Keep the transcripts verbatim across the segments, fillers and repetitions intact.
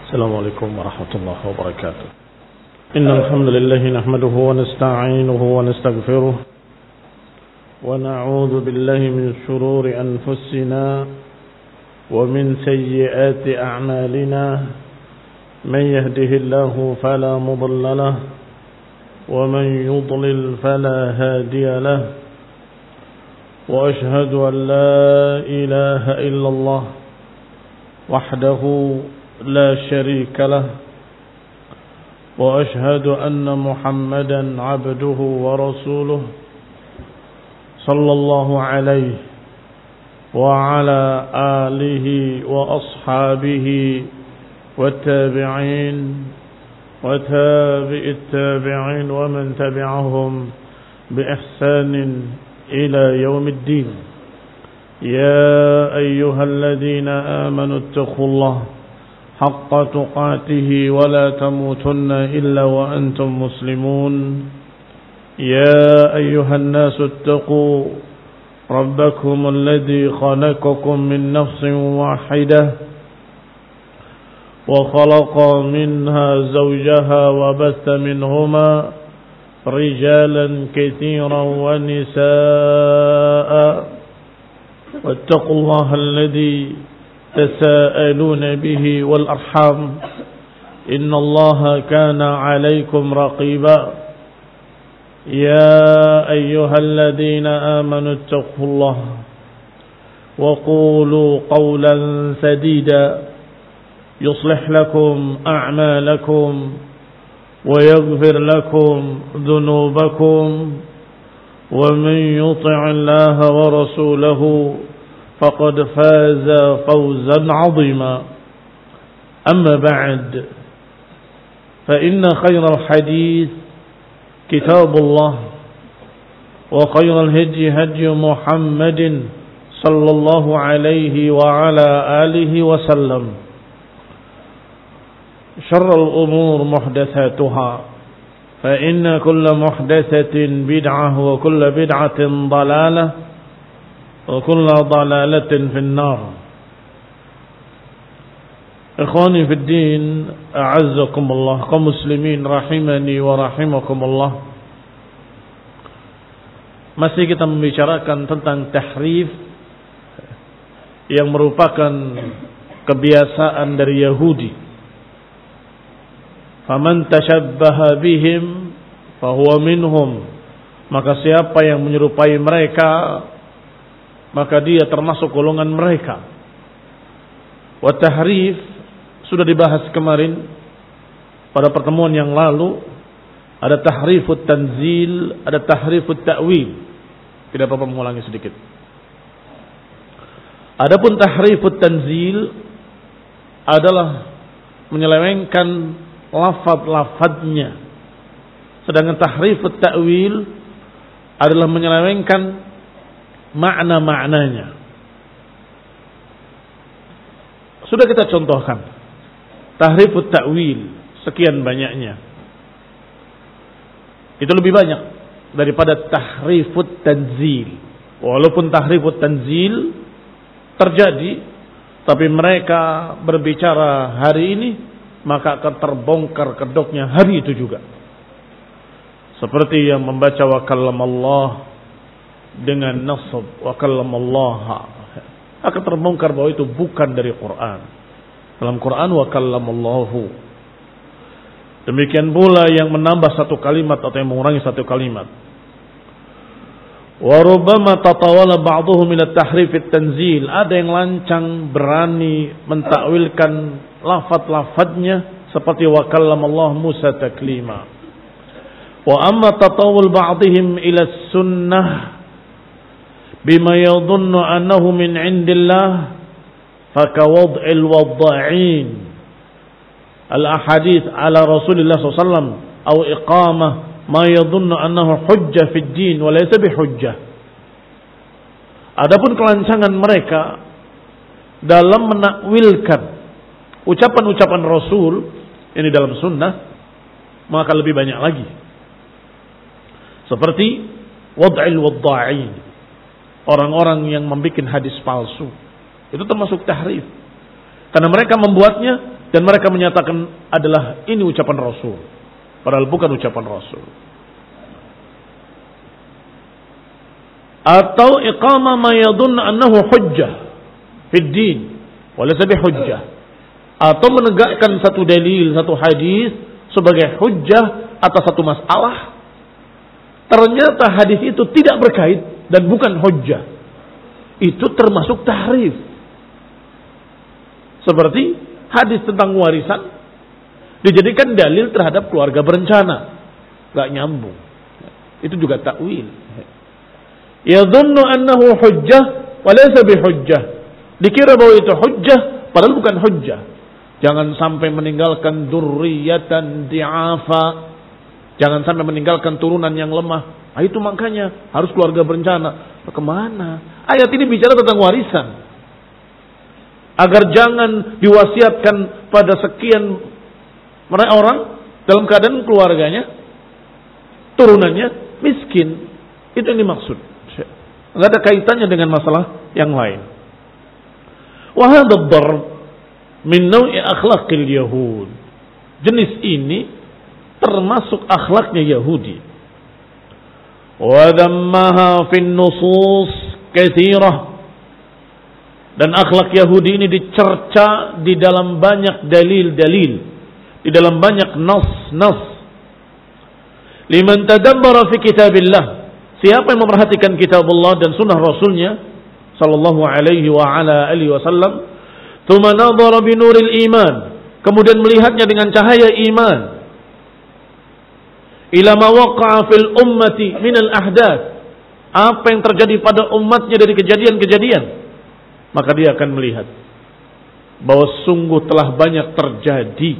السلام عليكم ورحمة الله وبركاته. إن الحمد لله نحمده ونستعينه ونستغفره ونعوذ بالله من شرور أنفسنا ومن سيئات أعمالنا. من يهده الله فلا مضل له ومن يضلل فلا هادي له. وأشهد أن لا إله إلا الله وحده لا شريك له. وأشهد أن محمدا عبده ورسوله صلى الله عليه وعلى آله وأصحابه والتابعين وتابع التابعين ومن تبعهم بإحسان إلى يوم الدين. يا أيها الذين آمنوا اتقوا الله حق تقاته ولا تموتن إلا وأنتم مسلمون. يا أيها الناس اتقوا ربكم الذي خلقكم من نفس واحدة وخلق منها زوجها وبث منهما رجالا كثيرا ونساء. واتقوا الله الذي تساءلون به والأرحام إن الله كان عليكم رقيبا. يا أيها الذين آمنوا اتقوا الله وقولوا قولا سديدا يصلح لكم أعمالكم ويغفر لكم ذنوبكم. ومن يطع الله ورسوله فقد فاز فوزا عظيما. أما بعد فإن خير الحديث كتاب الله وخير الهدي هدي محمد صلى الله عليه وعلى آله وسلم. شر الأمور محدثاتها فإن كل محدثة بدعة وكل بدعة ضلالة وكل ضلالة في النار. إخواني في الدين أعزكم الله kaum muslimin rahimani wa rahimakumullah. Masih kita membicarakan tentang tahrif yang merupakan kebiasaan dari Yahudi. Faman tashabbaha bihim fahuwa minhum. Maka siapa yang menyerupai mereka maka dia termasuk golongan mereka. Wa tahrif sudah dibahas kemarin pada pertemuan yang lalu. Ada tahrifut tanzil, ada tahrifut ta'wil. Tidak apa-apa mengulangi sedikit. Adapun tahrifut tanzil adalah menyelewengkan lafaz-lafaznya. Sedangkan tahrifut ta'wil adalah menyelewengkan makna-maknanya. Sudah kita contohkan tahrifut ta'wil sekian banyaknya. Itu lebih banyak daripada tahrifut tanzil. Walaupun tahrifut tanzil terjadi, tapi mereka berbicara hari ini, maka akan terbongkar kedoknya hari itu juga. Seperti yang membaca wa kallamallah dengan nasab wa kallamallaha, akan terbongkar bahwa itu bukan dari Quran. Dalam Quran wa kallamallahu. Demikian pula yang menambah satu kalimat atau yang mengurangi satu kalimat. Wa rubbama tatawala ba'dhuhum min at-tahrif at-tanzil. Ada yang lancang berani mentakwilkan lafaz-lafaznya seperti wa kallamallahu Musa taklima. Wa amma tatawul ba'dihim ila sunnah bima yadhunnu annahu min indillah fakawad'il wadda'in al-ahadith ala Rasulillah sallallahu alaihi wasallam atau iqamah ma yadhunnu annahu hujjah fid din wa laysa bihujjah. Adapun kelancangan mereka dalam menakwilkan ucapan-ucapan Rasul ini dalam sunnah, maka lebih banyak lagi. Seperti wad'il wadda'in, orang-orang yang membuat hadis palsu. Itu termasuk tahrif. Karena mereka membuatnya dan mereka menyatakan adalah ini ucapan Rasul, padahal bukan ucapan Rasul. Atau iqamah ma yadhun annahu hujjah fid din wa laysa bihujjah, atau menegakkan satu dalil, satu hadis sebagai hujjah atas satu masalah, ternyata hadis itu tidak berkait dan bukan hujjah. Itu termasuk tahrif. Seperti hadis tentang warisan dijadikan dalil terhadap keluarga berencana, gak nyambung. Itu juga takwil. Yadhunnu annahu hujjah wa laysa bihujjah. Dikira bahwa itu hujjah padahal bukan hujjah. Jangan sampai meninggalkan dzurriyyatan di'afa. Jangan sampai meninggalkan turunan yang lemah. Nah, itu makanya harus keluarga berencana. Kemana? Ayat ini bicara tentang warisan. Agar jangan diwasiatkan pada sekian mereka orang dalam keadaan keluarganya, turunannya miskin. Itu yang dimaksud. Tidak ada kaitannya dengan masalah yang lain. Wa hadha ad-darb min naw'i akhlaqil yahud. Jenis ini termasuk akhlaknya Yahudi. Wa dhammaha fin nusus katsirah. Dan akhlak Yahudi ini dicerca di dalam banyak dalil-dalil, di dalam banyak nas-nas. Liman tadabbara fi kitabillah. Siapa yang memperhatikan kitab Allah dan sunnah Rasulnya sallallahu alaihi wa ala alihi wasallam, tsumma nadhara bi nuril iman, kemudian melihatnya dengan cahaya iman, ila ma waqa'a fil ummati min al ahdath, apa yang terjadi pada umatnya dari kejadian-kejadian, maka dia akan melihat bahwa sungguh telah banyak terjadi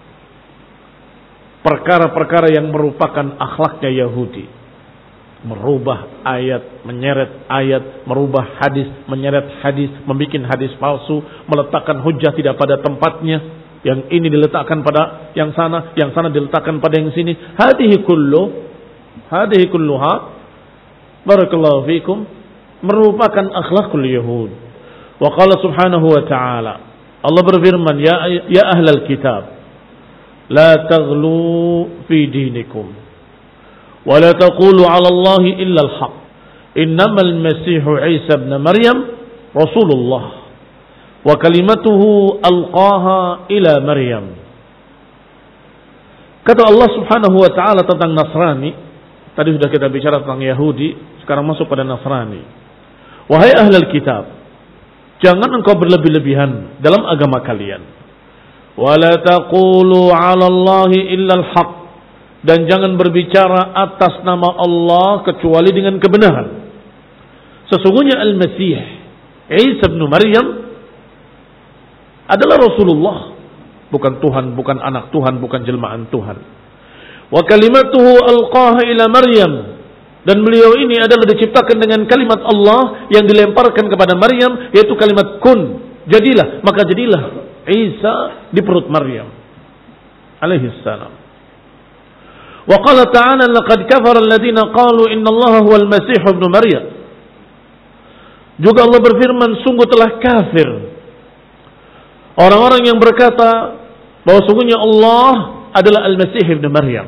perkara-perkara yang merupakan akhlaknya Yahudi. Merubah ayat, menyeret ayat, merubah hadis, menyeret hadis, membuat hadis palsu, meletakkan hujjah tidak pada tempatnya, yang ini diletakkan pada yang sana, yang sana diletakkan pada yang sini. Hadhihi kullu, hadhihi kulluha, barakallahu fikum, merupakan akhlakul Yahud. Wa qala subhanahu wa ta'ala, Allah berfirman, ya ya ahlal kitab, la taghlu fi dinikum. ولا تقولوا على الله إلا الحق إنما المسيح عيسى ابن مريم رسول الله وكلمته ألقاها إلى مريم. Kata Allah subhanahu wa ta'ala tentang Nasrani. Tadi sudah kita bicara tentang Yahudi, sekarang masuk pada Nasrani. Wahai ahlul kitab, jangan engkau berlebih-lebihan dalam agama kalian. ولا تقولوا على الله إلا الحق, dan jangan berbicara atas nama Allah kecuali dengan kebenaran. Sesungguhnya Al-Masih Isa bin Maryam adalah Rasulullah, bukan Tuhan, bukan anak Tuhan, bukan jelmaan Tuhan. Wa kalimatuhu alqaha ila Maryam, dan beliau ini adalah diciptakan dengan kalimat Allah yang dilemparkan kepada Maryam, yaitu kalimat kun, jadilah, maka jadilah Isa di perut Maryam alaihi salam. Wa qala ta'ala laqad kafara alladziina qalu innallaha huwal masih ibnu Maryam. Juga Allah berfirman, sungguh telah kafir orang-orang yang berkata bahwa sungguhnya Allah adalah Al-Masih ibnu Maryam.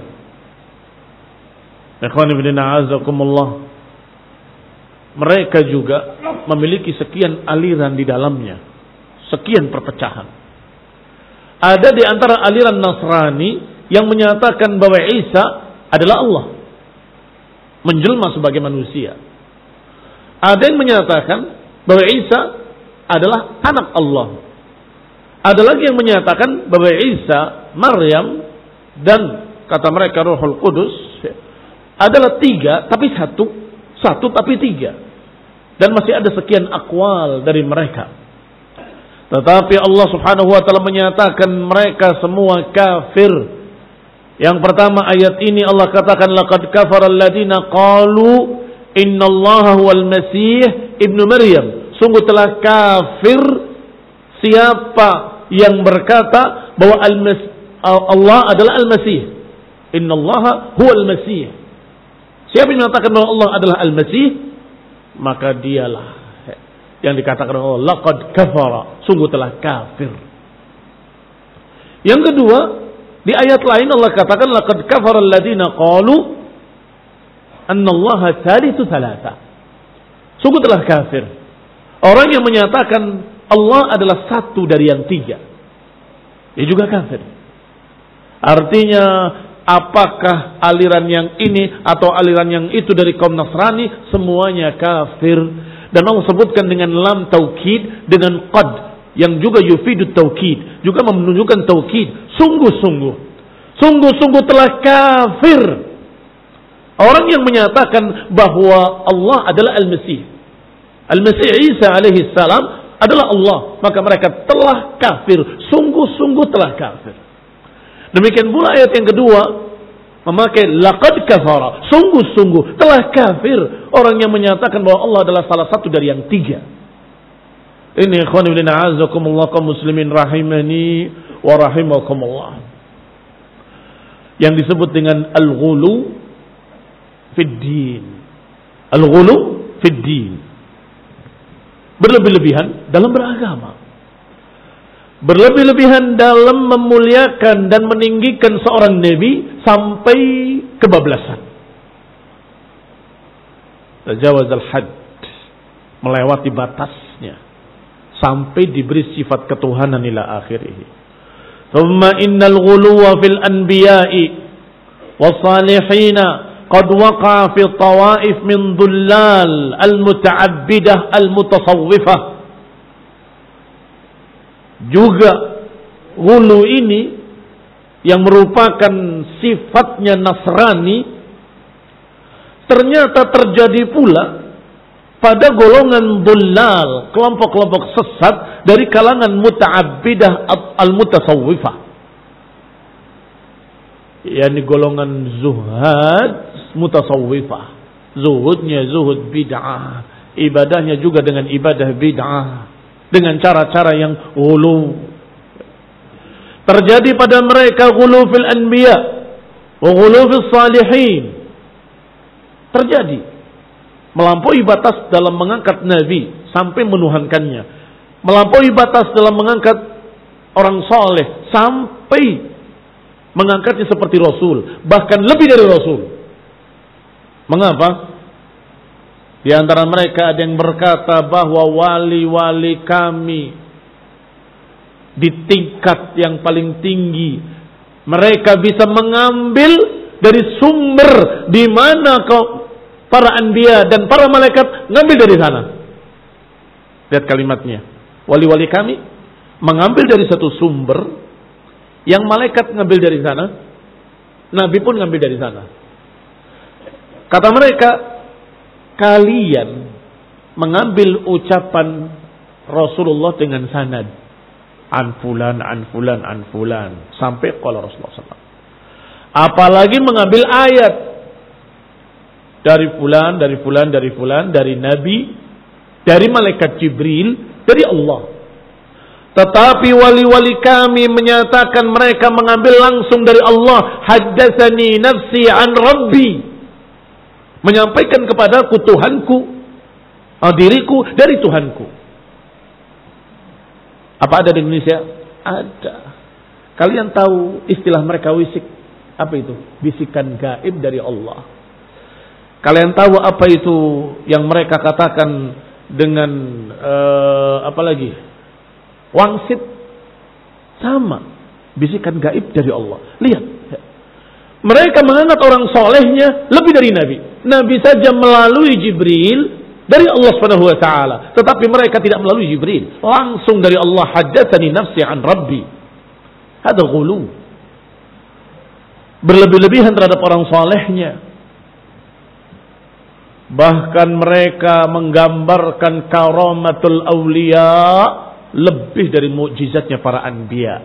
Ikhwan fillah a'azzakumullah. Mereka juga memiliki sekian aliran di dalamnya, sekian perpecahan. Ada di antara aliran Nasrani yang menyatakan bahwa Isa adalah Allah, menjelma sebagai manusia. Ada yang menyatakan bahwa Isa adalah anak Allah. Ada lagi yang menyatakan bahwa Isa, Maryam, dan kata mereka Ruhul Qudus adalah tiga tapi satu, satu tapi tiga. Dan masih ada sekian akwal dari mereka. Tetapi Allah subhanahu wa ta'ala menyatakan mereka semua kafir. Yang pertama ayat ini Allah katakan laqad kafara alladziina qalu innallaha huwal masih ibnu Maryam. Sungguh telah kafir siapa yang berkata bahwa Allah adalah Al-Masih. Innallaha huwal masih. Siapa yang mengatakan bahwa Allah adalah Al-Masih, maka dialah yang dikatakan Allah laqad kafara, sungguh telah kafir. Yang kedua, di ayat lain Allah katakan laqad kafara alladziina qalu annallaha tsalitsu tsalatsa. Sungguh telah kafir orang yang menyatakan Allah adalah satu dari yang tiga. Dia juga kafir. Artinya apakah aliran yang ini atau aliran yang itu dari kaum Nasrani, semuanya kafir. Dan Allah sebutkan dengan lam taukid, dengan qad yang juga yufidut taukid, juga menunjukkan taukid. Sungguh-sungguh, sungguh-sungguh telah kafir orang yang menyatakan bahwa Allah adalah Al-Masih. Al-Masih Isa alaihi salam adalah Allah, maka mereka telah kafir, sungguh-sungguh telah kafir. Demikian pula ayat yang kedua memakai laqad kafara, sungguh-sungguh telah kafir orang yang menyatakan bahwa Allah adalah salah satu dari yang tiga. Ini ikhwan fillah a'azzakumullah kaum muslimin rahimani wa rahimakumullah. Yang disebut dengan al-ghulu fid din. Al-ghulu fid din. Berlebih-lebihan dalam beragama. Berlebih-lebihan dalam memuliakan dan meninggikan seorang nabi sampai kebablasan. Tajawaz al-had, melewati batasnya sampai diberi sifat ketuhanan ila akhirih. Thumma innal ghuluwa fil anbiya'i was-salihina qad waqa'a fi tawaif min dhullal al-muta'abbidah al-mutasawwifah. Juga ghulu ini yang merupakan sifatnya Nasrani ternyata terjadi pula pada golongan dhullal, kelompok-kelompok sesat dari kalangan muta'abbidah al-mutasawwifah, yakni golongan zuhad mutasawwifah. Zuhudnya zuhud bid'ah, ibadahnya juga dengan ibadah bid'ah, dengan cara-cara yang ghulu. Terjadi pada mereka ghulu fil anbiya wa ghulu fis salihin. Terjadi melampaui batas dalam mengangkat nabi sampai menuhankannya, melampaui batas dalam mengangkat orang soleh sampai mengangkatnya seperti rasul, bahkan lebih dari rasul. Mengapa? Di antara mereka ada yang berkata bahwa wali-wali kami di tingkat yang paling tinggi, mereka bisa mengambil dari sumber di mana kau para anbiya dan para malaikat ngambil dari sana. Lihat kalimatnya. Wali-wali kami mengambil dari satu sumber yang malaikat ngambil dari sana, nabi pun ngambil dari sana. Kata mereka, kalian mengambil ucapan Rasulullah dengan sanad an fulan an fulan an fulan sampai qala Rasulullah sallallahu alaihi wasallam. Apalagi mengambil ayat dari fulan, dari fulan, dari fulan, dari nabi, dari malaikat Jibril, dari Allah. Tetapi wali-wali kami menyatakan mereka mengambil langsung dari Allah. Haddatsani nafsi an rabbi, menyampaikan kepadaku Tuhanku, diriku dari Tuhanku. Apa ada di Indonesia? Ada. Kalian tahu istilah mereka wisik? Apa itu? Bisikan gaib dari Allah. Kalian tahu apa itu yang mereka katakan dengan uh, apa lagi? Wangsit. Sama. Bisikan gaib dari Allah. Lihat. Mereka menganggap orang solehnya lebih dari Nabi. Nabi saja melalui Jibril dari Allah Subhanahu wa taala, tetapi mereka tidak melalui Jibril, langsung dari Allah. Haddatsani nafsi an rabbi. Hada ghulu. Berlebih-lebihan terhadap orang solehnya. Bahkan mereka menggambarkan karamatul awliya lebih dari mukjizatnya para anbiya.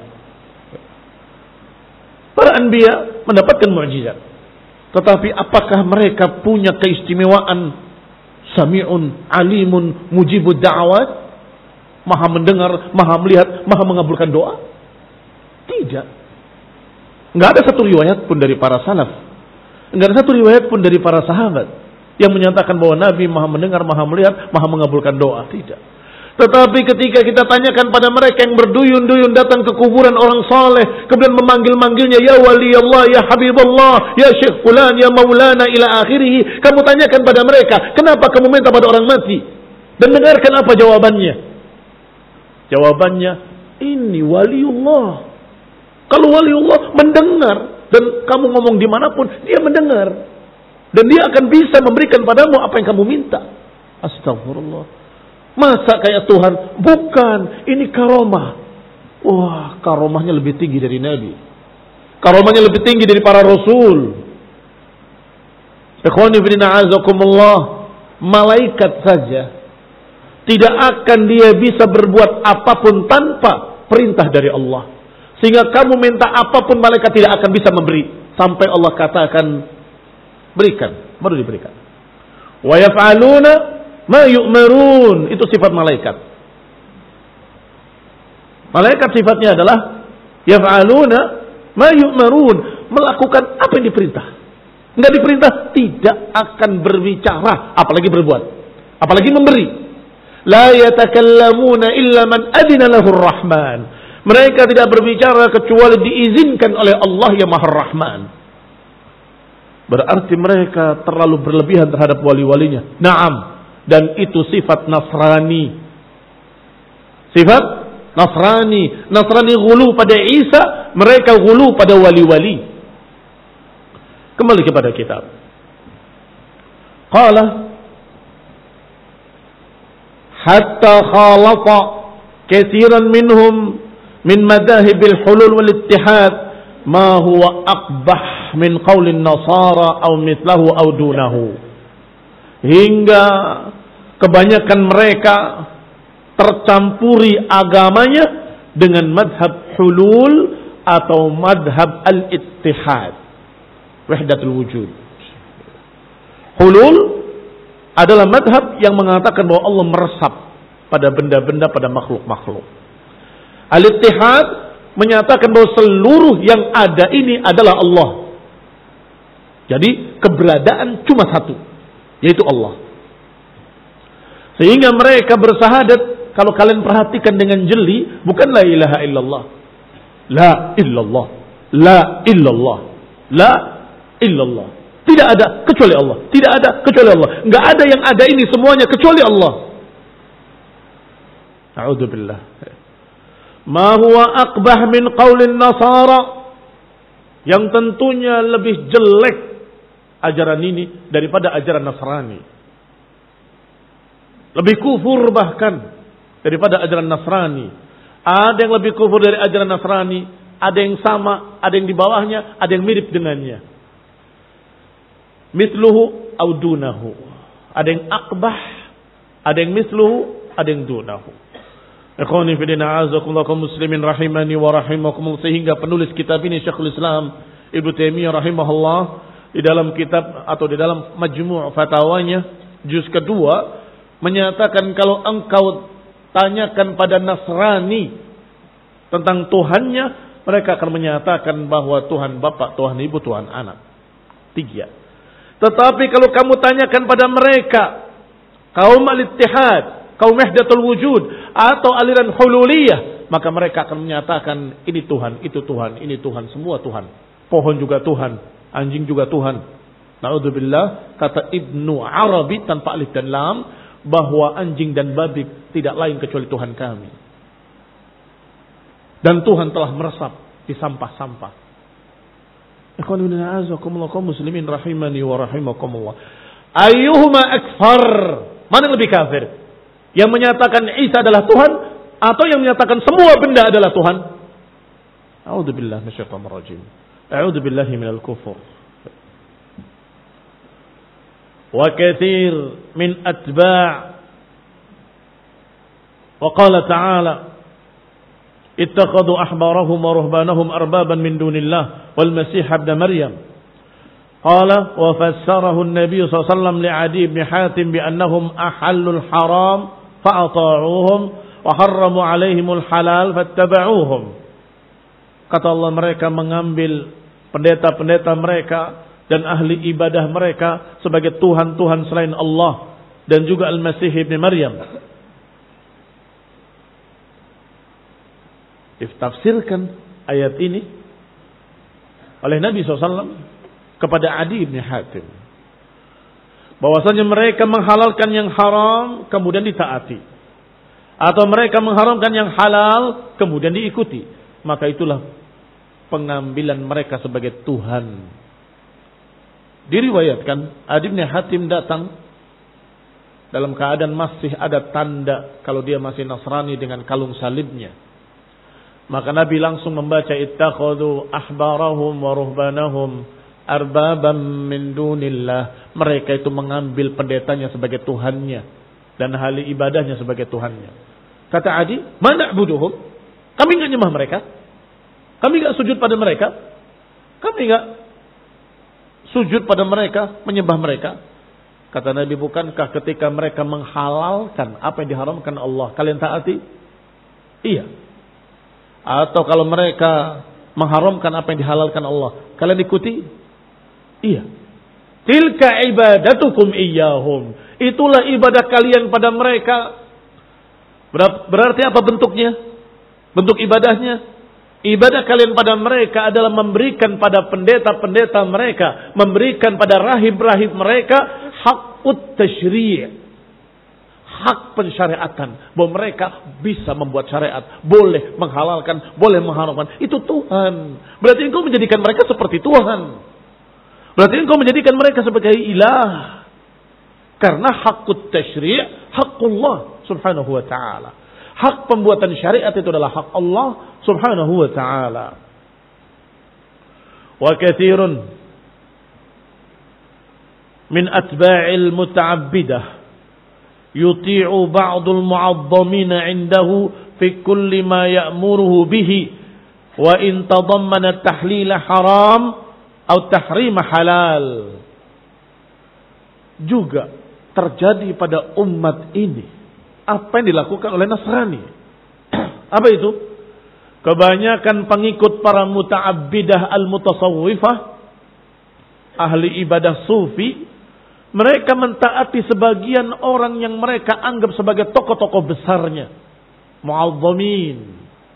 Para anbiya mendapatkan mukjizat, tetapi apakah mereka punya keistimewaan Sami'un, alimun, mujibud da'awat, maha mendengar, maha melihat, maha mengabulkan doa? Tidak. Enggak ada satu riwayat pun dari para salaf, enggak ada satu riwayat pun dari para sahabat yang menyatakan bahwa Nabi maha mendengar, maha melihat, maha mengabulkan doa. Tidak. Tetapi ketika kita tanyakan pada mereka yang berduyun-duyun datang ke kuburan orang saleh, kemudian memanggil-manggilnya, ya wali Allah, ya Habibullah, ya Syekh Fulan, ya Maulana, ila akhirih. Kamu tanyakan pada mereka, kenapa kamu minta pada orang mati? Dan dengarkan apa jawabannya. Jawabannya, ini waliullah. Kalau waliullah mendengar, dan kamu ngomong dimanapun, dia mendengar. Dan dia akan bisa memberikan padamu apa yang kamu minta. Astagfirullah. Masa kayak Tuhan? Bukan, ini karomah. Wah, karomahnya lebih tinggi dari Nabi. Karomahnya lebih tinggi dari para Rasul. Ikhwani fillah azakumullah, malaikat saja tidak akan dia bisa berbuat apapun tanpa perintah dari Allah. Sehingga kamu minta apapun, malaikat tidak akan bisa memberi sampai Allah katakan berikan, baru diberikan. Wa yaf'aluna ma yu'marun, itu sifat malaikat. Malaikat sifatnya adalah yaf'aluna ma yu'marun, melakukan apa yang diperintah. Enggak diperintah tidak akan berbicara, apalagi berbuat, apalagi memberi. La yatakallamuna illa man adina lahur rahman. Mereka tidak berbicara kecuali diizinkan oleh Allah yang Maha Rahman. Berarti mereka terlalu berlebihan terhadap wali-walinya. Naam. Dan itu sifat Nasrani. Sifat Nasrani. Nasrani gulu pada Isa, mereka gulu pada wali-wali. Kembali kepada kitab. Qala hatta khalata katsiran minhum min madahibil hulul wal ittihad ma huwa aqbah min qaulin nasara aw mithlahu aw dunahu. Hingga kebanyakan mereka tercampuri agamanya dengan madhab hulul atau madhab al-ittihad, wahdatul wujud. Hulul adalah madhab yang mengatakan bahwa Allah meresap pada benda-benda, pada makhluk-makhluk. Al-ittihad menyatakan bahwa seluruh yang ada ini adalah Allah. Jadi keberadaan cuma satu, yaitu Allah. Sehingga mereka bersahadat, kalau kalian perhatikan dengan jeli, bukan la ilaha illallah, la illallah, la illallah, la illallah. Tidak ada kecuali Allah, tidak ada kecuali Allah. Enggak ada yang ada ini semuanya kecuali Allah. A'udzubillah. Ma huwa aqbah min qaulin nasara, yang tentunya lebih jelek ajaran ini daripada ajaran Nasrani. Lebih kufur bahkan daripada ajaran Nasrani. Ada yang lebih kufur dari ajaran Nasrani, ada yang sama, ada yang di bawahnya, ada yang mirip dengannya. Mithluhu au dunahu. Ada yang akbah, ada yang mithluhu, ada yang dunahu. Ikhwani fillah a'azakumullah kaum muslimin rahimani wa rahimakumullah. Sehingga penulis kitab ini Syekhul Islam Ibnu Taimiyah rahimahullah di dalam kitab atau di dalam majmu' fatawanya juz kedua menyatakan kalau engkau tanyakan pada Nasrani tentang Tuhannya, mereka akan menyatakan bahwa Tuhan Bapa, Tuhan Ibu, Tuhan Anak. Tiga. Tetapi kalau kamu tanyakan pada mereka, kaum al-ittihad, kaum wahdatul wujud, atau aliran hululiyah, maka mereka akan menyatakan ini Tuhan, itu Tuhan, ini Tuhan, semua Tuhan. Pohon juga Tuhan, anjing juga Tuhan. Na'udzubillah, kata Ibnu Arabi tanpa alif dan lam, bahwa anjing dan babi tidak lain kecuali Tuhan kami. Dan Tuhan telah meresap di sampah-sampah. Ikhwan bin a'azakumullah kaum muslimin rahimani wa rahimakumullah. Ayyuhuma akfar? Mana yang lebih kafir? Yang menyatakan Isa adalah Tuhan atau yang menyatakan semua benda adalah Tuhan? A'udzubillahi minasyaitonir rajim. A'udzubillahi minal kufur. Wa katsir min atba' wa qala ta'ala ittakhadhu ahbarahum wa ruhbanahum arbaban min dunillah wal masih ibn maryam qala wa fassarahu an-nabiy sallallahu alaihi wasallam li Adi ibn Hatim bi annahum ahallul haram fa'ata'uhum wa harramu alaihimul halal fattaba'uhum. Kata Allah, mereka mengambil pendeta-pendeta mereka dan ahli ibadah mereka sebagai Tuhan-Tuhan selain Allah dan juga Al-Masih ibn Maryam. Ditafsirkan ayat ini oleh Nabi shallallahu alaihi wasallam kepada Adi bin Hatim. Bahwasanya mereka menghalalkan yang haram kemudian ditaati. Atau mereka mengharamkan yang halal kemudian diikuti. Maka itulah pengambilan mereka sebagai Tuhan. Diriwayatkan Adi bin Hatim datang dalam keadaan masih ada tanda kalau dia masih Nasrani dengan kalung salibnya. Maka Nabi langsung membaca ittakhadhu ahbarahum wa ruhbanahum arbabam min dunillah. Mereka itu mengambil pendetanya sebagai Tuhannya dan ahli ibadahnya sebagai Tuhannya. Kata Adi, "Ma na'buduhum?" Kami enggak nyembah mereka. Kami enggak sujud pada mereka. Kami enggak sujud pada mereka, menyembah mereka. Kata Nabi, bukankah ketika mereka menghalalkan apa yang diharamkan Allah, kalian taati? Iya. Atau kalau mereka mengharamkan apa yang dihalalkan Allah, kalian ikuti? Iya. Tilka ibadatukum iyyahum. Itulah ibadah kalian pada mereka. Berarti apa bentuknya? Bentuk ibadahnya? Ibadah kalian pada mereka adalah memberikan pada pendeta-pendeta mereka, memberikan pada rahib-rahib mereka hakut tasyri', hak pensyariatan, bahwa mereka bisa membuat syariat, boleh menghalalkan, boleh mengharamkan. Itu Tuhan. Berarti engkau menjadikan mereka seperti Tuhan. Berarti engkau menjadikan mereka sebagai ilah. Karena hakut tasyri' hakullah subhanahu wa ta'ala. Hak pembuatan syariat itu adalah hak Allah subhanahu wa ta'ala. Wa katsirun min atba'il muta'abbidah yuti'u ba'dul mu'azzamina 'indahu fi kulli ma ya'muruhu bihi wa in tadammana tahlila haram atau tahrima halal. Juga terjadi pada umat ini apa yang dilakukan oleh Nasrani. Apa itu? Kebanyakan pengikut para muta'abbidah al-mutasawwifah, ahli ibadah sufi, mereka mentaati sebagian orang yang mereka anggap sebagai tokoh-tokoh besarnya, mu'azzamin.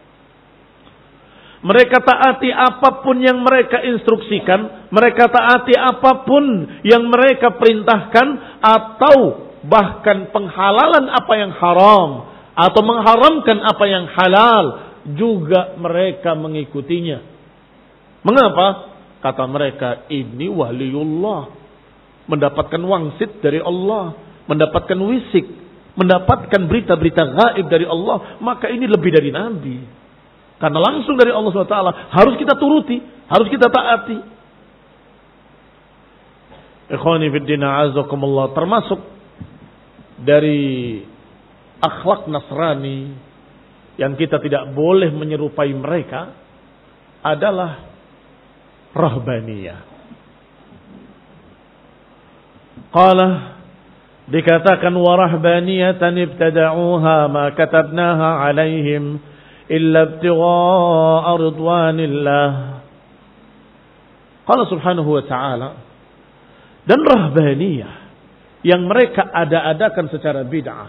Mereka taati apapun yang mereka instruksikan, mereka taati apapun yang mereka perintahkan, atau bahkan penghalalan apa yang haram atau mengharamkan apa yang halal juga mereka mengikutinya. Mengapa? Kata mereka, ini waliullah, mendapatkan wangsit dari Allah, mendapatkan wisik, mendapatkan berita-berita gaib dari Allah, maka ini lebih dari nabi. Karena langsung dari Allah subhanahu wa taala, harus kita turuti, harus kita taati. Ikhwani fid din, a'azakumullah, termasuk dari akhlak Nasrani yang kita tidak boleh menyerupai mereka adalah rahbaniyah. Qala, dikatakan wa rahbaniyatan ibtada'uha ma katabnaha alaihim illa ibtigha'a ridwanillah. Qala subhanahu wa ta'ala, dan rahbaniyah yang mereka ada-adakan secara bid'ah,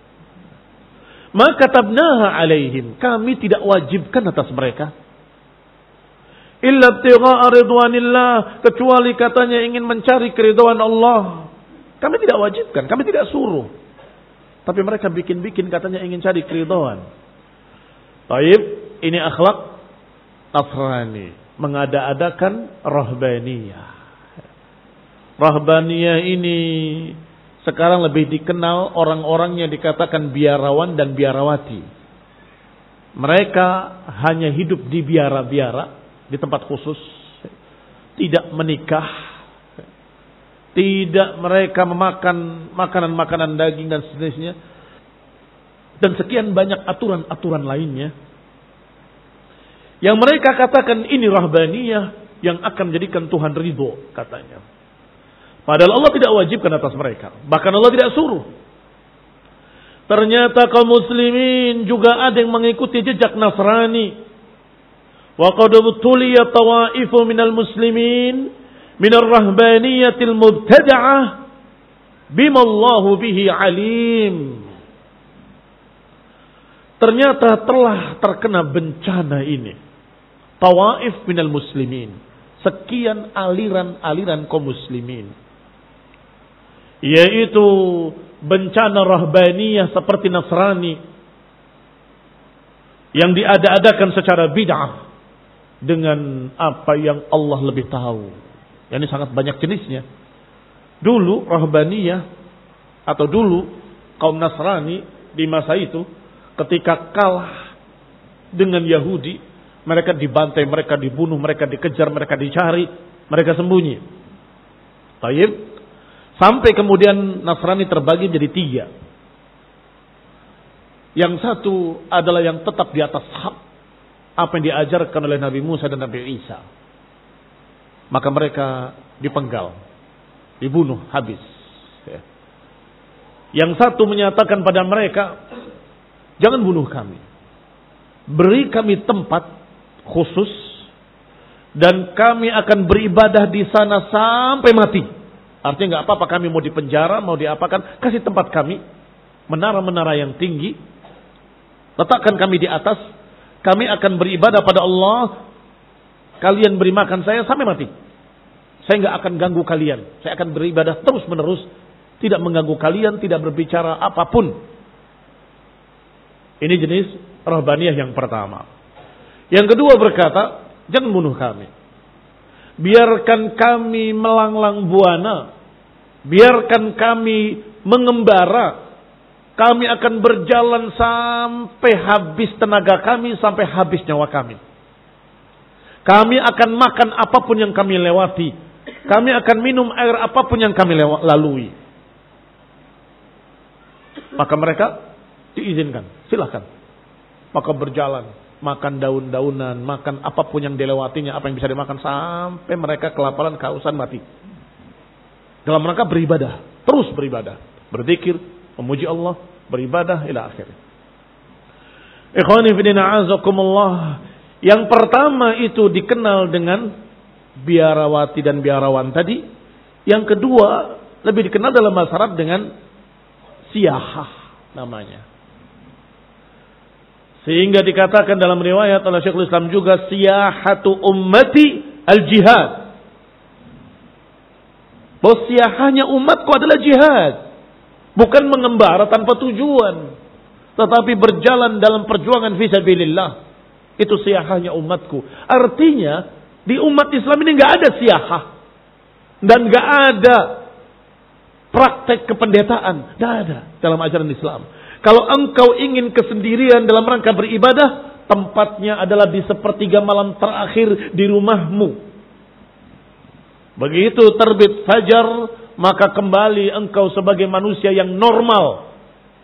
maka katabnaha alaihim, kami tidak wajibkan atas mereka, illa ibtigha'a ridwanillah, kecuali katanya ingin mencari keridhaan Allah. Kami tidak wajibkan, kami tidak suruh, tapi mereka bikin-bikin katanya ingin cari keridhaan. Taib, ini akhlak Nasrani, mengada-adakan rahbaniyah. Rahbaniyah ini sekarang lebih dikenal orang-orang yang dikatakan biarawan dan biarawati. Mereka hanya hidup di biara-biara, di tempat khusus, tidak menikah, tidak mereka memakan makanan-makanan daging dan sejenisnya, dan sekian banyak aturan-aturan lainnya yang mereka katakan ini rahbaniyah yang akan menjadikan Tuhan ridho, katanya. Padahal Allah tidak wajibkan atas mereka, bahkan Allah tidak suruh. Ternyata kaum muslimin juga ada yang mengikuti jejak Nasrani. Wa qad tuliya tawaifu minal muslimin minar rahbaniyatil mubtada'ah bima Allahu bihi alim. ternyata telah terkena bencana ini. Tawaif minal muslimin. Sekian aliran-aliran kaum muslimin. Yaitu bencana rahbaniyah seperti Nasrani. Yang diada-adakan secara bid'ah. Dengan apa yang Allah lebih tahu. Ini sangat banyak jenisnya. Dulu rahbaniyah. Atau dulu kaum Nasrani di masa itu. Ketika kalah dengan Yahudi. Mereka dibantai, mereka dibunuh, mereka dikejar, mereka dicari. Mereka sembunyi. Taib. Sampai kemudian Nasrani terbagi menjadi tiga. Yang satu adalah yang tetap di atas hak. Apa yang diajarkan oleh Nabi Musa dan Nabi Isa. Maka mereka dipenggal. Dibunuh habis. Yang satu menyatakan pada mereka, jangan bunuh kami. Beri kami tempat khusus. Dan kami akan beribadah di sana sampai mati. Artinya nggak apa-apa kami mau dipenjara, mau diapakan. Kasih tempat kami. Menara-menara yang tinggi. Letakkan kami di atas. Kami akan beribadah pada Allah. Kalian beri makan saya sampai mati. Saya nggak akan ganggu kalian. Saya akan beribadah terus menerus. Tidak mengganggu kalian. Tidak berbicara apapun. Ini jenis rahbaniyah yang pertama. Yang kedua berkata, jangan bunuh kami. Biarkan kami melanglang buana. Biarkan kami mengembara. Kami akan berjalan sampai habis tenaga kami, sampai habis nyawa kami. Kami akan makan apapun yang kami lewati. Kami akan minum air apapun yang kami lalui. Maka mereka diizinkan, silahkan. Maka berjalan, makan daun-daunan, makan apapun yang dilewatinya, apa yang bisa dimakan sampai mereka kelaparan, kehausan, mati. Dalam rangka beribadah, terus beribadah, berzikir, memuji Allah, beribadah ila akhir. Ikhwani fillah azakumullah. Yang pertama itu dikenal dengan biarawati dan biarawan tadi. Yang kedua lebih dikenal dalam masyarakat dengan siyahah namanya. Sehingga dikatakan dalam riwayat oleh Syekhul Islam juga siyahatu ummati al-jihad. Bahwa siyahahnya umatku adalah jihad. Bukan mengembara tanpa tujuan. Tetapi berjalan dalam perjuangan fisabilillah. Itu siyahahnya umatku. Artinya di umat Islam ini gak ada siyahah. Dan gak ada praktek kependetaan. Gak ada dalam ajaran Islam. Kalau engkau ingin kesendirian dalam rangka beribadah. Tempatnya adalah di sepertiga malam terakhir di rumahmu. Begitu terbit fajar, maka kembali engkau sebagai manusia yang normal.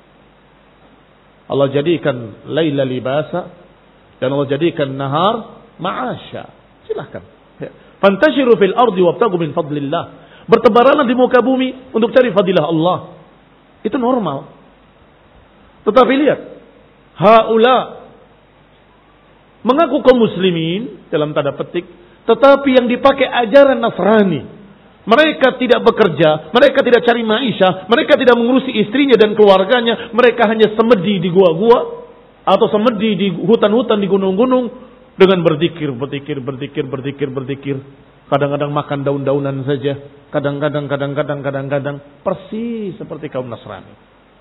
Allah jadikan laila libasa dan Allah jadikan nahar ma'asya. Silahkan. Fantashiru fil ardi wabtagu min fadlillah. Bertebaranlah di muka bumi untuk cari fadilah Allah. Itu normal. Tetapi lihat, haula mengaku kaum muslimin dalam tanda petik, tetapi yang dipakai ajaran Nasrani. Mereka tidak bekerja, mereka tidak cari maisha, mereka tidak mengurusi istrinya dan keluarganya, mereka hanya semedi di gua-gua atau semedi di hutan-hutan, di gunung-gunung dengan berzikir, berzikir, berzikir, berzikir, berzikir. Kadang-kadang makan daun-daunan saja, kadang-kadang, kadang-kadang, kadang-kadang persis seperti kaum Nasrani.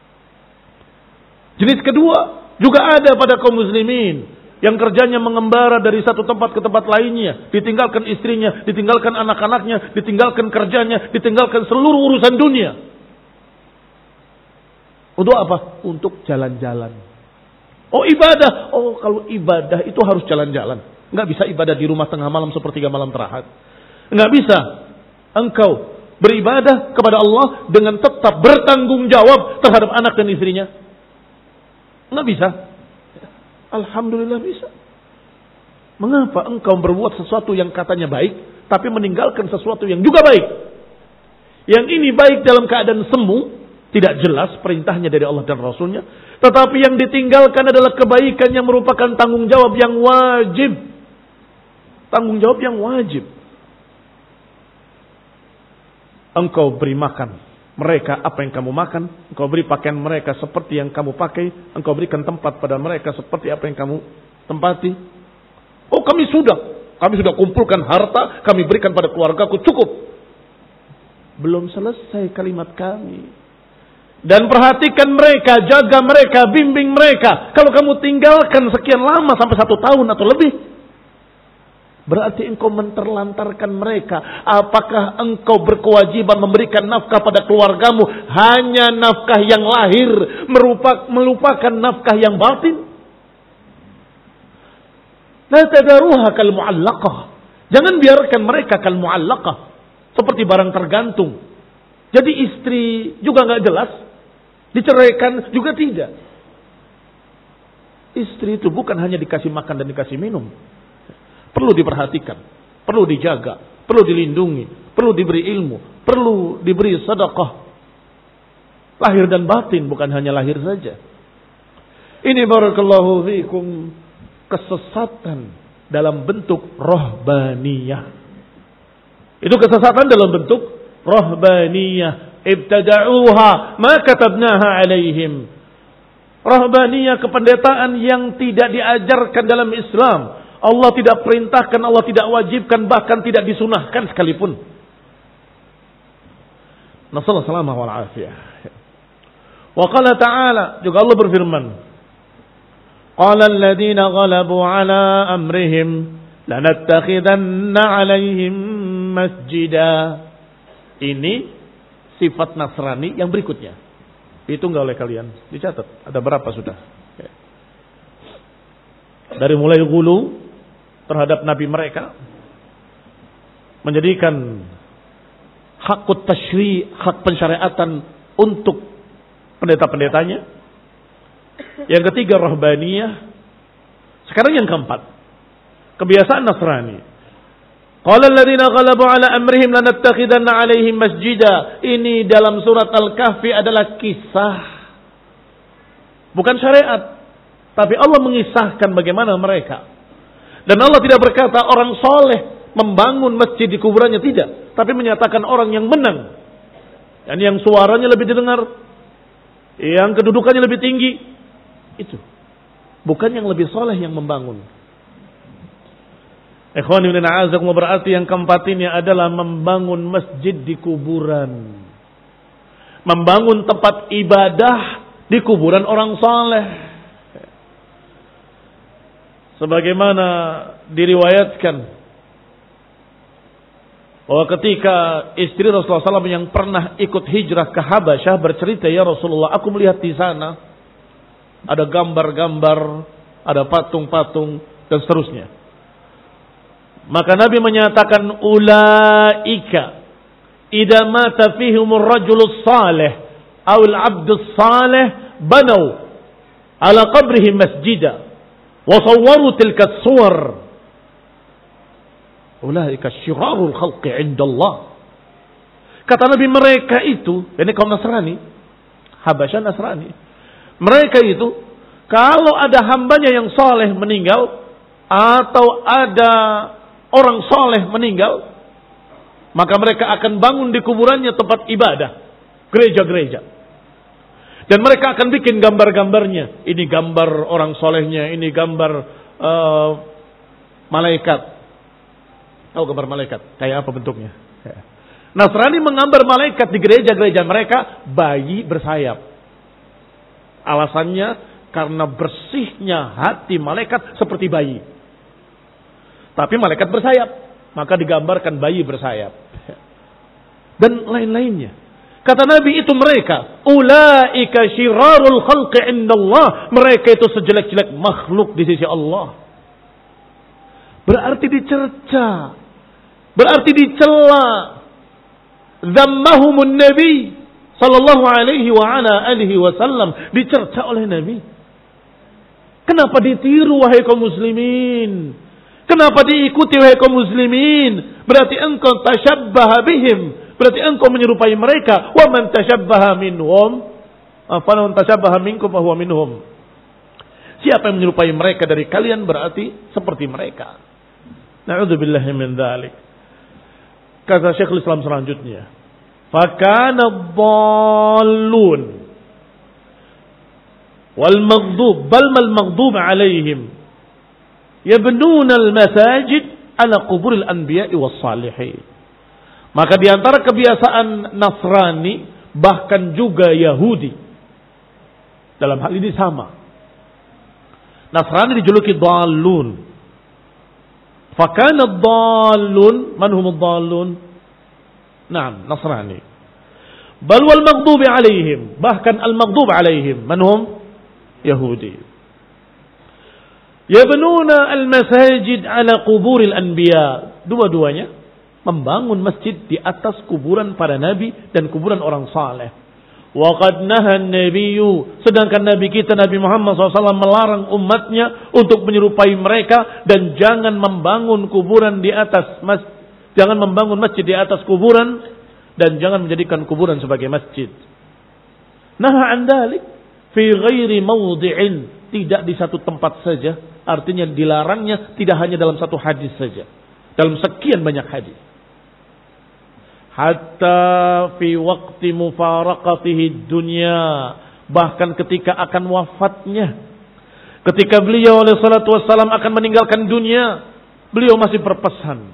Jenis kedua juga ada pada kaum muslimin. Yang kerjanya mengembara dari satu tempat ke tempat lainnya. Ditinggalkan istrinya, ditinggalkan anak-anaknya, ditinggalkan kerjanya, ditinggalkan seluruh urusan dunia. Untuk apa? Untuk jalan-jalan. Oh ibadah. Oh kalau ibadah itu harus jalan-jalan. Enggak bisa ibadah di rumah tengah malam sepertiga malam terakhir. Enggak bisa. Engkau beribadah kepada Allah dengan tetap bertanggung jawab terhadap anak dan istrinya. Enggak bisa. Alhamdulillah bisa. Mengapa engkau berbuat sesuatu yang katanya baik, tapi meninggalkan sesuatu yang juga baik? Yang ini baik dalam keadaan semu, tidak jelas perintahnya dari Allah dan Rasulnya. Tetapi yang ditinggalkan adalah kebaikan yang merupakan tanggung jawab yang wajib. Tanggung jawab yang wajib. Engkau beri makan mereka apa yang kamu makan, engkau beri pakaian mereka seperti yang kamu pakai, engkau berikan tempat pada mereka seperti apa yang kamu tempati. Oh, kami sudah, kami sudah kumpulkan harta, kami berikan pada keluargaku, cukup. Belum selesai kalimat kami. Dan perhatikan mereka, jaga mereka, bimbing mereka. Kalau kamu tinggalkan sekian lama sampai satu tahun atau lebih, berarti engkau menterlantarkan mereka. Apakah engkau berkewajiban memberikan nafkah pada keluargamu hanya nafkah yang lahir, melupakan nafkah yang batin? La tadaruha kal mu'allaqah. Jangan biarkan mereka kal mu'allaqah, seperti barang tergantung. Jadi istri juga nggak jelas, diceraikan juga tidak. Istri itu bukan hanya dikasih makan dan dikasih minum. Perlu diperhatikan, perlu dijaga, perlu dilindungi, perlu diberi ilmu, perlu diberi sedekah. Lahir dan batin, bukan hanya lahir saja. Ini barakallahu fiikum kesesatan dalam bentuk rohbaniyah. Itu kesesatan dalam bentuk rohbaniyah. Ibtada'uha ma katabnaha alaihim. Rohbaniyah, kependetaan yang tidak diajarkan dalam Islam. Allah tidak perintahkan, Allah tidak wajibkan, bahkan tidak disunahkan sekalipun. Nasallahu salamah wal afiyah. Wa qala ta'ala, juga Allah berfirman, qala alladziina ghalabu ala amrihim lanattakhidanna 'alaihim masjida. Ini sifat Nasrani yang berikutnya. Itu enggak oleh kalian, dicatat. Ada berapa sudah? Dari mulai gulu terhadap nabi mereka, menjadikan hakut tasyri', hak pensyariatan untuk pendeta-pendetanya. Yang ketiga rahbaniyah. Sekarang yang keempat, kebiasaan Nasrani. Qala alladziina ghalabu 'ala amrihim lanattakhidanna 'alaihim masjida. Ini dalam surat Al-Kahfi adalah kisah, bukan syariat, tapi Allah mengisahkan bagaimana mereka. Dan Allah tidak berkata orang soleh membangun masjid di kuburannya, tidak. Tapi menyatakan orang yang menang. Dan yang suaranya lebih didengar. Yang kedudukannya lebih tinggi. Itu. Bukan yang lebih soleh yang membangun. Ikhwan ibn a'azakum, berarti yang keempat ini adalah membangun masjid di kuburan. Membangun tempat ibadah di kuburan orang soleh. Sebagaimana diriwayatkan bahwa ketika istri Rasulullah shallallahu alaihi wasallam yang pernah ikut hijrah ke Habasyah bercerita, ya Rasulullah, aku melihat di sana ada gambar-gambar, ada patung-patung dan seterusnya. Maka Nabi menyatakan, ulaika idza mata fihimur rajulus salih aw al-'abdus salih banaw ala qabrihi masjidan wasawwaru tilka suwar ulaika syirarul khalqi 'inda Allah. Kata Nabi, mereka itu, ini kaum Nasrani, Habasyah Nasrani, mereka itu kalau ada hambanya yang soleh meninggal atau ada orang soleh meninggal, maka mereka akan bangun di kuburannya tempat ibadah, gereja-gereja. Dan mereka akan bikin gambar-gambarnya. Ini gambar orang solehnya, ini gambar uh, malaikat. Tahu gambar malaikat? Kayak apa bentuknya? Nasrani menggambar malaikat di gereja-gereja mereka, bayi bersayap. Alasannya karena bersihnya hati malaikat seperti bayi. Tapi malaikat bersayap, maka digambarkan bayi bersayap. Dan lain-lainnya. Kata Nabi, itu mereka, ulaika syirarul khalqi indallah. Mereka itu sejelek-jelek makhluk di sisi Allah. Berarti dicerca, berarti dicela. Zammahumun Nabi sallallahu alaihi wa ala alihi wasallam, dicerca oleh Nabi. Kenapa ditiru wahai kaum muslimin? Kenapa diikuti wahai kaum muslimin? Berarti engkau tasyabbaha bihim. Berarti engkau menyerupai mereka. Wa man tashabbaha minhum, fa man tashabbaha minkum fa huwa minhum. Siapa yang menyerupai mereka dari kalian berarti seperti mereka. Na'udzubillahi min dzalik. Kata Syekhul Islam selanjutnya, Fakana dhallun wal maghdub bal mal maghdub alaihim yabnuna al masajid ala quburil anbiya'i was salihin. Maka di antara kebiasaan Nasrani bahkan juga Yahudi dalam hal ini sama. Nasrani dijuluki dhallun. Fakana dhallun, man hum dhallun? Naam, Nasrani. Bal wal maghdubi alaihim, bahkan al maghdub alaihim, man hum? Yahudi. Yabnuna al masajid ala quburil anbiya. Dua-duanya membangun masjid di atas kuburan para nabi dan kuburan orang saleh. Wa qad naha an-nabiyyu, sedangkan nabi kita Nabi Muhammad shallallahu alaihi wasallam melarang umatnya untuk menyerupai mereka dan jangan membangun kuburan di atas masjid, jangan membangun masjid di atas kuburan dan jangan menjadikan kuburan sebagai masjid. Naha an dzalik fi ghairi mawdi'in, tidak di satu tempat saja, artinya dilarangnya tidak hanya dalam satu hadis saja, dalam sekian banyak hadis. Hatta fi waqti mufaraqatihi dunya, bahkan ketika akan wafatnya, ketika beliau alaihi salatu wassalam akan meninggalkan dunia, beliau masih berpesan,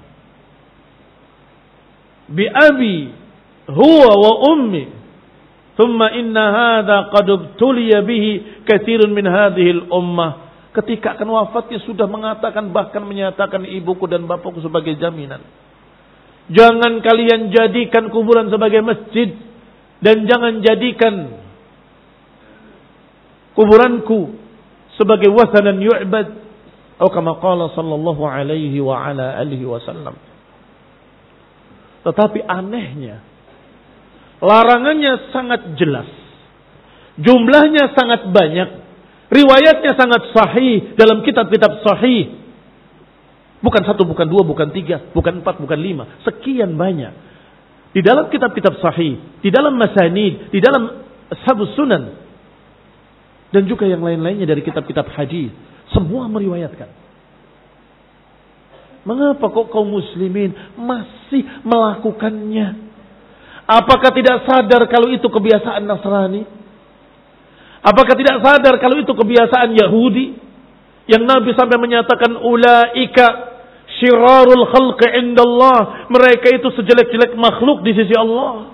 bi abi huwa wa ummi thumma inna hadha qad ubtuliya bihi katsirun min hadhihi al ummah. Ketika akan wafatnya sudah mengatakan, bahkan menyatakan ibuku dan bapakku sebagai jaminan. Jangan kalian jadikan kuburan sebagai masjid dan jangan jadikan kuburanku sebagai wasanan yu'bad, atau kama qala sallallahu alaihi wa ala alihi wasallam. Tetapi anehnya, larangannya sangat jelas, jumlahnya sangat banyak, riwayatnya sangat sahih dalam kitab-kitab sahih. Bukan satu, bukan dua, bukan tiga, bukan empat, bukan lima. Sekian banyak. Di dalam kitab-kitab sahih, di dalam masanid, di dalam ashabus sunan, dan juga yang lain-lainnya dari kitab-kitab hadis, semua meriwayatkan. Mengapa kok kaum muslimin masih melakukannya? Apakah tidak sadar kalau itu kebiasaan Nasrani? Apakah tidak sadar kalau itu kebiasaan Yahudi? Yang Nabi sampai menyatakan ulaika syirarul khalqi indallah, mereka itu sejelek-jelek makhluk di sisi Allah.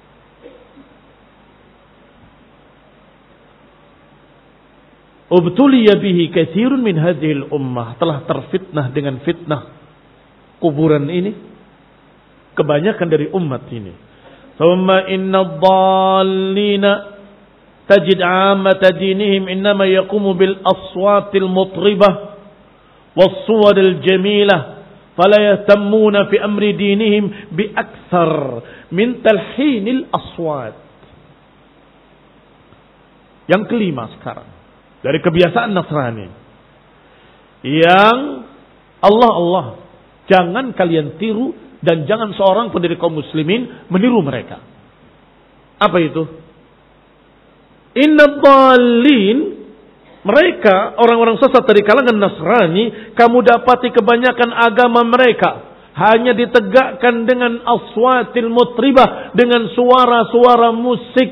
Ubtuliya bihi katsirun min hadhil ummah, telah terfitnah dengan fitnah kuburan ini kebanyakan dari umat ini. Thumma inna dhallina tajid 'ammata dinihim innama yaqumu bil aswatil mutribah والصور الجميلة فلا يهتمون في أمر دينهم بأكثر من تلحين الأصوات. Yang kelima sekarang dari kebiasaan Nasrani yang Allah Allah jangan kalian tiru dan jangan seorang pun dari kaum muslimin meniru mereka. Apa itu? Inna dhalin, mereka orang-orang sesat dari kalangan Nasrani, kamu dapati kebanyakan agama mereka hanya ditegakkan dengan aswatil mutribah, dengan suara-suara musik,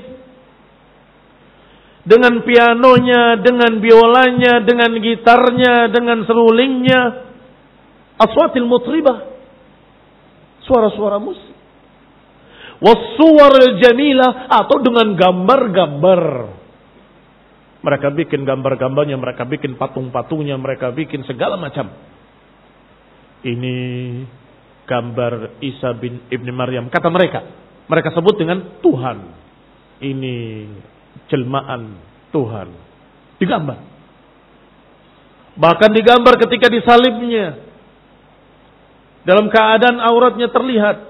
dengan pianonya, dengan biolanya, dengan gitarnya, dengan serulingnya. Aswatil mutribah, suara-suara musik. Wassuwaril jamilah, atau dengan gambar-gambar. Mereka bikin gambar-gambarnya, mereka bikin patung-patungnya, mereka bikin segala macam. Ini gambar Isa bin Ibni Maryam, kata mereka. Mereka sebut dengan Tuhan. Ini jelmaan Tuhan. Digambar. Bahkan digambar ketika disalibnya, dalam keadaan auratnya terlihat.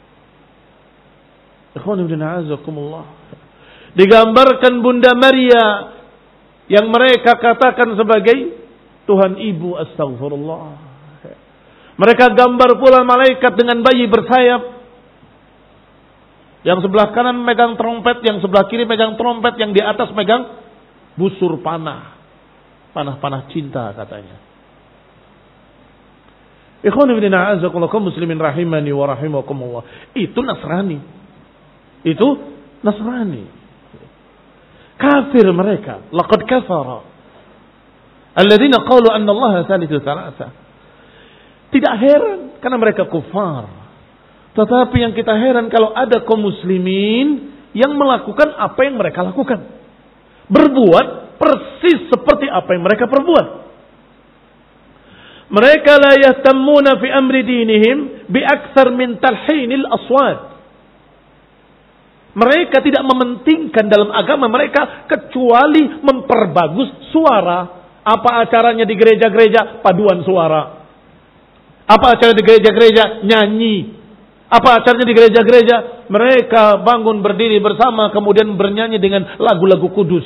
Digambarkan Bunda Maria yang mereka katakan sebagai Tuhan Ibu, astagfirullah. Mereka gambar pula malaikat dengan bayi bersayap. Yang sebelah kanan megang trompet, yang sebelah kiri megang trompet, yang di atas megang busur panah. Panah-panah cinta katanya. Ikhwan fillah a'azakumullah, kaum muslimin rahimani wa rahimakumullah. Itu Nasrani. Itu Nasrani. Kafir mereka. Laqad kafara alladzina qalu anna Allah thalithu thalatha. Tidak heran karena mereka kufar. Tetapi yang kita heran kalau ada kaum muslimin yang melakukan apa yang mereka lakukan. Berbuat persis seperti apa yang mereka perbuat. Mereka la yahtammuna fi amri dinihim bi akthar min talhinil aswat. Mereka tidak mementingkan dalam agama mereka kecuali memperbagus suara. Apa acaranya di gereja-gereja? Paduan suara. Apa acara di gereja-gereja? Nyanyi. Apa acaranya di gereja-gereja? Mereka bangun berdiri bersama kemudian bernyanyi dengan lagu-lagu kudus.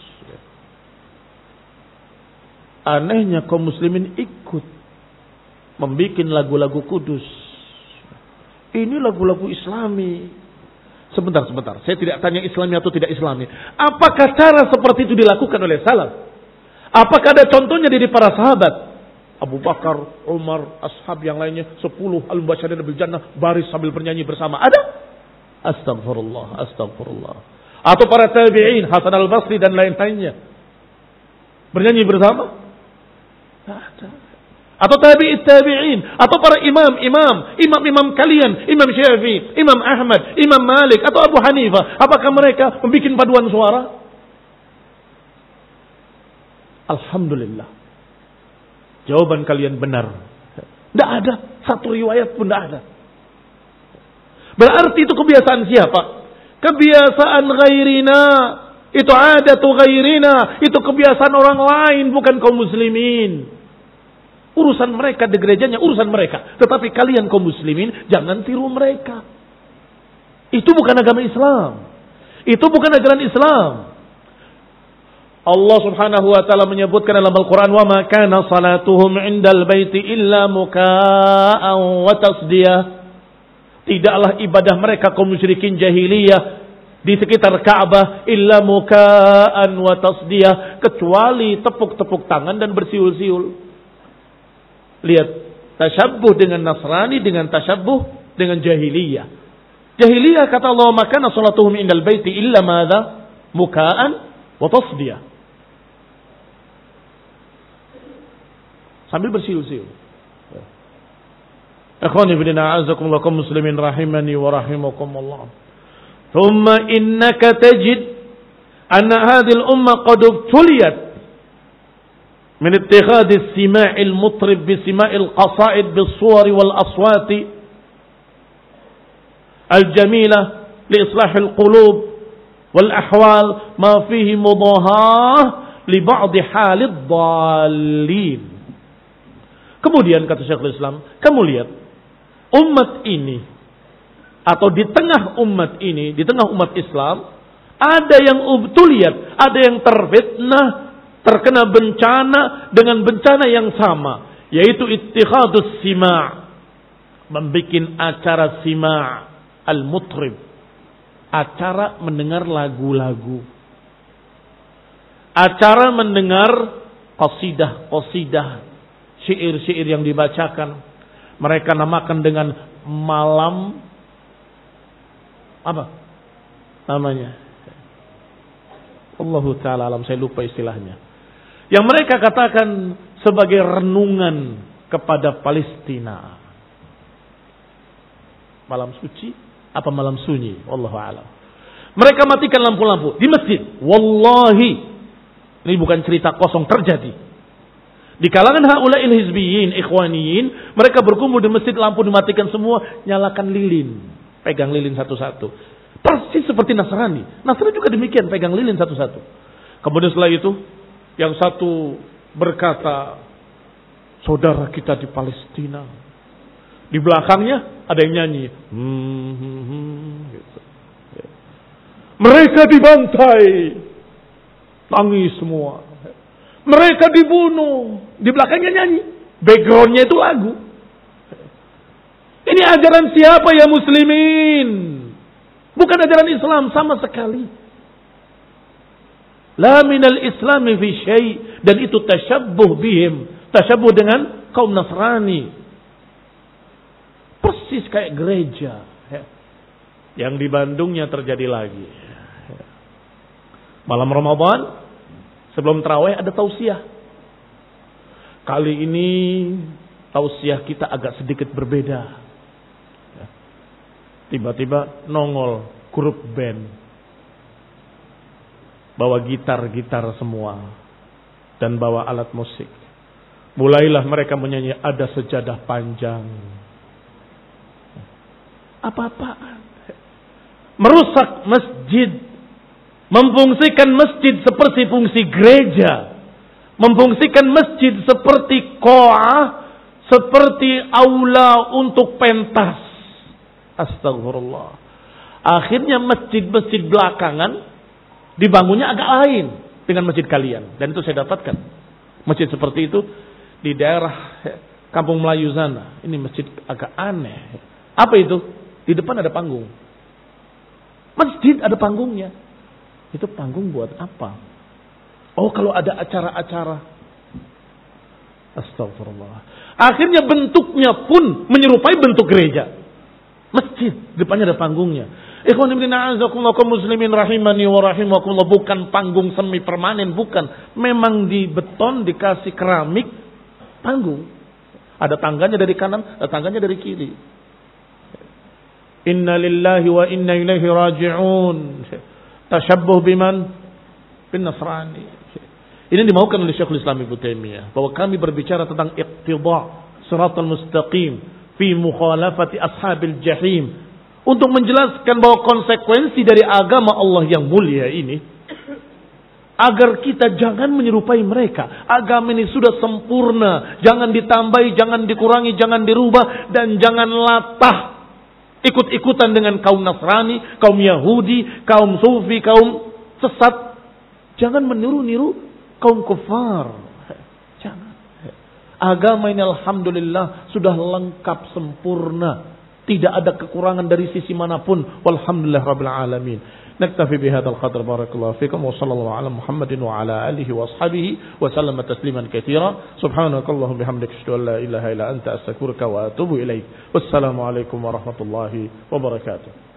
Anehnya kaum muslimin ikut membuat lagu-lagu kudus. Ini lagu-lagu Islami. Sebentar, sebentar. Saya tidak tanya Islami atau tidak Islami. Apakah cara seperti itu dilakukan oleh salaf? Apakah ada contohnya dari para sahabat? Abu Bakar, Umar, ashab yang lainnya, sepuluh al-mubasysyirin bil jannah baris sambil bernyanyi bersama. Ada? Astagfirullah, astagfirullah. Atau para tabi'in, Hasan al-Basri dan lain-lainnya. Bernyanyi bersama? Tidak ada. Atau tabi'it tabi'in, atau para imam-imam, imam-imam kalian, Imam Syafi'i, Imam Ahmad, Imam Malik, atau Abu Hanifah. Apakah mereka membuat paduan suara? Alhamdulillah. Jawaban kalian benar. Tidak ada. Satu riwayat pun tidak ada. Berarti itu kebiasaan siapa? Kebiasaan ghairina. Itu adatu ghairina. Itu kebiasaan orang lain. Bukan kaum muslimin. Urusan mereka di gerejanya. Urusan mereka. Tetapi kalian kaum muslimin. Jangan tiru mereka. Itu bukan agama Islam. Itu bukan ajaran Islam. Allah subhanahu wa ta'ala menyebutkan dalam Al-Quran, wa ma kana salatuhum indal baiti illa muka'an wa tasdiyah. Tidaklah ibadah mereka kaum musyrikin jahiliyah di sekitar Ka'bah illa muka'an wa tasdiyah, kecuali tepuk-tepuk tangan dan bersiul-siul. Lihat, tasyabbuh dengan Nasrani dengan tasyabbuh dengan jahiliyah. Jahiliyah kata Allah, ma kana salatuhum indal baiti illa madza muka'an wa tasdiyah. Sambil bersiul-siul. Ikhwani fillah, a'azzakumullah kaum muslimin rahimani wa rahimakumullah. Thumma innaka tajid anna hadhihi al-umma qad ubtuliyat min ittikhadh as-sima' al-mutrib bi sima' al-qasa'id bis-suwar wal-aswat al-jamila li islah al-qulub wal-ahwal ma fihi mudahah li ba'd hal ad-dallin. Kemudian kata Syekhul Islam, kamu lihat umat ini atau di tengah umat ini, di tengah umat Islam, ada yang ubtuliyat, ada yang terfitnah, terkena bencana dengan bencana yang sama, yaitu ittikhadus sima', membikin acara sima' al-mutrib, acara mendengar lagu-lagu, acara mendengar qasidah-qasidah, syair-syair yang dibacakan. Mereka namakan dengan malam apa namanya? Allahu ta'ala alam, saya lupa istilahnya. Yang mereka katakan sebagai renungan kepada Palestina. Malam suci apa malam sunyi? Wallahu a'lam. Mereka matikan lampu-lampu di masjid. Wallahi, ini bukan cerita kosong, terjadi. Di kalangan haula'il hizbiyin, ikhwaniyin, mereka berkumpul di masjid, lampu dimatikan semua, nyalakan lilin. Pegang lilin satu-satu. Persis seperti Nasrani. Nasrani juga demikian, pegang lilin satu-satu. Kemudian setelah itu, yang satu berkata, saudara kita di Palestina. Di belakangnya ada yang nyanyi. Hmm, hmm, hmm, gitu. Mereka dibantai. Tangis semua. Mereka dibunuh. Di belakangnya nyanyi. Backgroundnya itu lagu. Ini ajaran siapa ya muslimin? Bukan ajaran Islam sama sekali. La minal islami fi syai'. Dan itu tasyabbuh bihim. Tasyabbuh dengan kaum Nasrani. Persis kayak gereja. Yang di Bandungnya terjadi lagi. Malam Ramadan sebelum tarawih ada tausiah. Kali ini tausiah kita agak sedikit berbeda. Tiba-tiba nongol grup band, bawa gitar-gitar semua dan bawa alat musik. Mulailah mereka menyanyi ada sejadah panjang. Apa-apaan? Merusak masjid, memfungsikan masjid seperti fungsi gereja, memfungsikan masjid seperti qo'ah, seperti aula untuk pentas. Astagfirullah. Akhirnya masjid-masjid belakangan dibangunnya agak lain dengan masjid kalian. Dan itu saya dapatkan. Masjid seperti itu di daerah Kampung Melayu sana. Ini masjid agak aneh. Apa itu? Di depan ada panggung. Masjid ada panggungnya. Itu panggung buat apa? Oh, kalau ada acara-acara. Astagfirullah. Akhirnya bentuknya pun menyerupai bentuk gereja. Masjid, depannya ada panggungnya. Ikhwan ibn a'azakumullah kaum muslimin rahimani wa rahimakumullah, bukan panggung semi permanen, bukan. Memang di beton dikasih keramik panggung. Ada tangganya dari kanan, ada tangganya dari kiri. Inna lillahi wa inna ilaihi raji'un. Tashabbuh biman? Bin Nasrani. Ini dimaukan oleh Syekhul Islam Ibnu Taimiyah bahwa kami berbicara tentang iqtida' siratal mustaqim fi mukhalafati ashabil jahim, untuk menjelaskan bahwa konsekuensi dari agama Allah yang mulia ini, agar kita jangan menyerupai mereka. Agama ini sudah sempurna, jangan ditambahi, jangan dikurangi, jangan dirubah, dan jangan latah ikut-ikutan dengan kaum Nasrani, kaum Yahudi, kaum Sufi, kaum sesat. Jangan meniru-niru kaum kufar. Agama ini alhamdulillah sudah lengkap sempurna. Tidak ada kekurangan dari sisi manapun. Walhamdulillah rabbil alamin. Naktafi bihadzal qadr, barakallahu fikum wa sallallahu ala Muhammadin wa ala alihi wa ashabihi wa sallama tasliman katsira. Subhanakallahumma bihamdika asyhadu an la ilaha illa anta astaghfiruka wa atubu ilaik. Wassalamu alaikum warahmatullahi wabarakatuh.